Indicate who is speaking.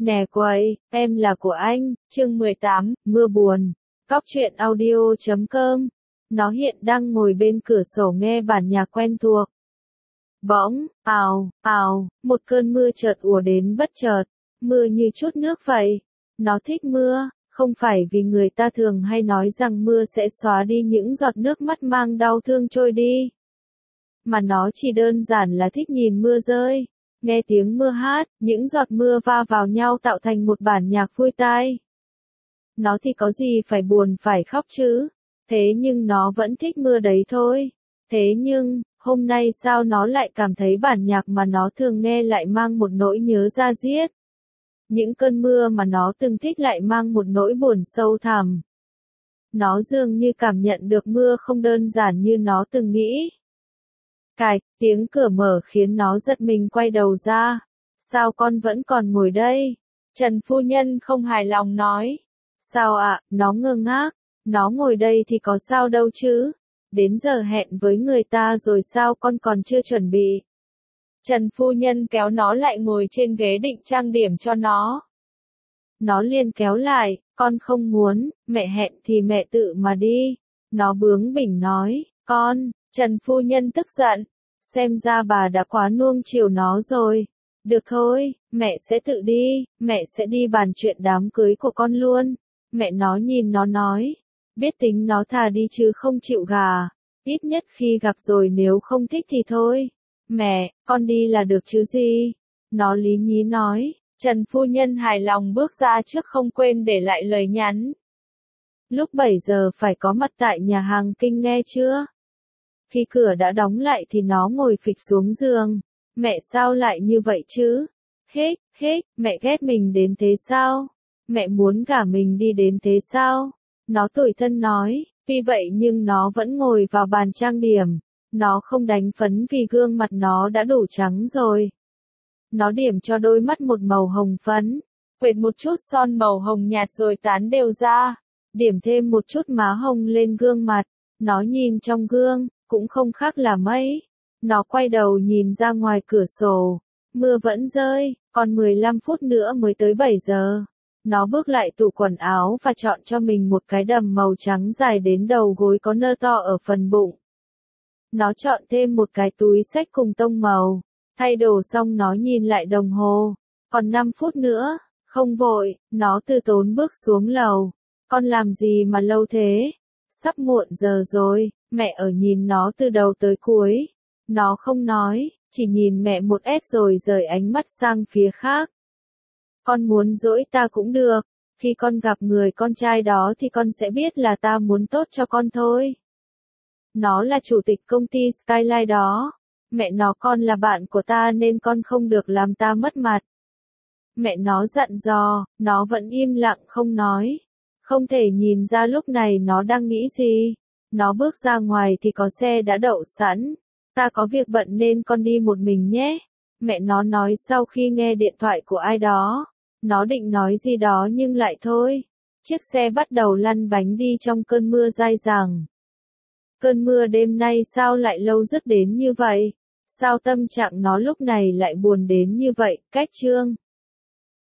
Speaker 1: Nè quầy, em là của anh, chương 18, mưa buồn. Cóc truyện audio.com. Nó hiện đang ngồi bên cửa sổ nghe bản nhạc quen thuộc. Bỗng, ào, ào, một cơn mưa chợt ùa đến bất chợt, mưa như chút nước vậy. Nó thích mưa, không phải vì người ta thường hay nói rằng mưa sẽ xóa đi những giọt nước mắt mang đau thương trôi đi. Mà nó chỉ đơn giản là thích nhìn mưa rơi, nghe tiếng mưa hát, những giọt mưa va vào nhau tạo thành một bản nhạc vui tai. Nó thì có gì phải buồn phải khóc chứ, thế nhưng nó vẫn thích mưa đấy thôi. Thế nhưng, hôm nay sao nó lại cảm thấy bản nhạc mà nó thường nghe lại mang một nỗi nhớ da diết. Những cơn mưa mà nó từng thích lại mang một nỗi buồn sâu thẳm. Nó dường như cảm nhận được mưa không đơn giản như nó từng nghĩ. Cạch, tiếng cửa mở khiến nó giật mình quay đầu ra. Sao con vẫn còn ngồi đây? Trần phu nhân không hài lòng nói. Sao ạ? Nó ngơ ngác. Nó ngồi đây thì có sao đâu chứ? Đến giờ hẹn với người ta rồi sao con còn chưa chuẩn bị? Trần phu nhân kéo nó lại ngồi trên ghế định trang điểm cho nó. Nó liền kéo lại, con không muốn, mẹ hẹn thì mẹ tự mà đi. Nó bướng bỉnh nói, con. Trần phu nhân tức giận, xem ra bà đã quá nuông chiều nó rồi. Được thôi, mẹ sẽ tự đi, mẹ sẽ đi bàn chuyện đám cưới của con luôn. Mẹ nó nhìn nó nói, biết tính nó thà đi chứ không chịu gà, ít nhất khi gặp rồi nếu không thích thì thôi. Mẹ, con đi là được chứ gì? Nó lý nhí nói. Trần phu nhân hài lòng bước ra trước không quên để lại lời nhắn. Lúc 7 giờ phải có mặt tại nhà hàng Kinh nghe chưa? Khi cửa đã đóng lại thì nó ngồi phịch xuống giường. Mẹ sao lại như vậy chứ? Hếch, mẹ ghét mình đến thế sao? Mẹ muốn gả mình đi đến thế sao? Nó tủi thân nói, tuy vậy nhưng nó vẫn ngồi vào bàn trang điểm. Nó không đánh phấn vì gương mặt nó đã đủ trắng rồi. Nó điểm cho đôi mắt một màu hồng phấn, quệt một chút son màu hồng nhạt rồi tán đều ra, điểm thêm một chút má hồng lên gương mặt. Nó nhìn trong gương, cũng không khác là mấy. Nó quay đầu nhìn ra ngoài cửa sổ, mưa vẫn rơi, còn 15 phút nữa mới tới 7 giờ. Nó bước lại tủ quần áo và chọn cho mình một cái đầm màu trắng dài đến đầu gối có nơ to ở phần bụng. Nó chọn thêm một cái túi xách cùng tông màu. Thay đồ xong nó nhìn lại đồng hồ. Còn 5 phút nữa, không vội, nó từ tốn bước xuống lầu. Con làm gì mà lâu thế? Sắp muộn giờ rồi, mẹ ở nhìn nó từ đầu tới cuối. Nó không nói, chỉ nhìn mẹ một ép rồi rời ánh mắt sang phía khác. Con muốn dỗi ta cũng được, khi con gặp người con trai đó thì con sẽ biết là ta muốn tốt cho con thôi. Nó là chủ tịch công ty Skyline đó. Mẹ nó con là bạn của ta nên con không được làm ta mất mặt. Mẹ nó dặn dò, nó vẫn im lặng không nói. Không thể nhìn ra lúc này nó đang nghĩ gì. Nó bước ra ngoài thì có xe đã đậu sẵn. Ta có việc bận nên con đi một mình nhé. Mẹ nó nói sau khi nghe điện thoại của ai đó. Nó định nói gì đó nhưng lại thôi. Chiếc xe bắt đầu lăn bánh đi trong cơn mưa dai dẳng. Cơn mưa đêm nay sao lại lâu dứt đến như vậy? Sao tâm trạng nó lúc này lại buồn đến như vậy? Cách chương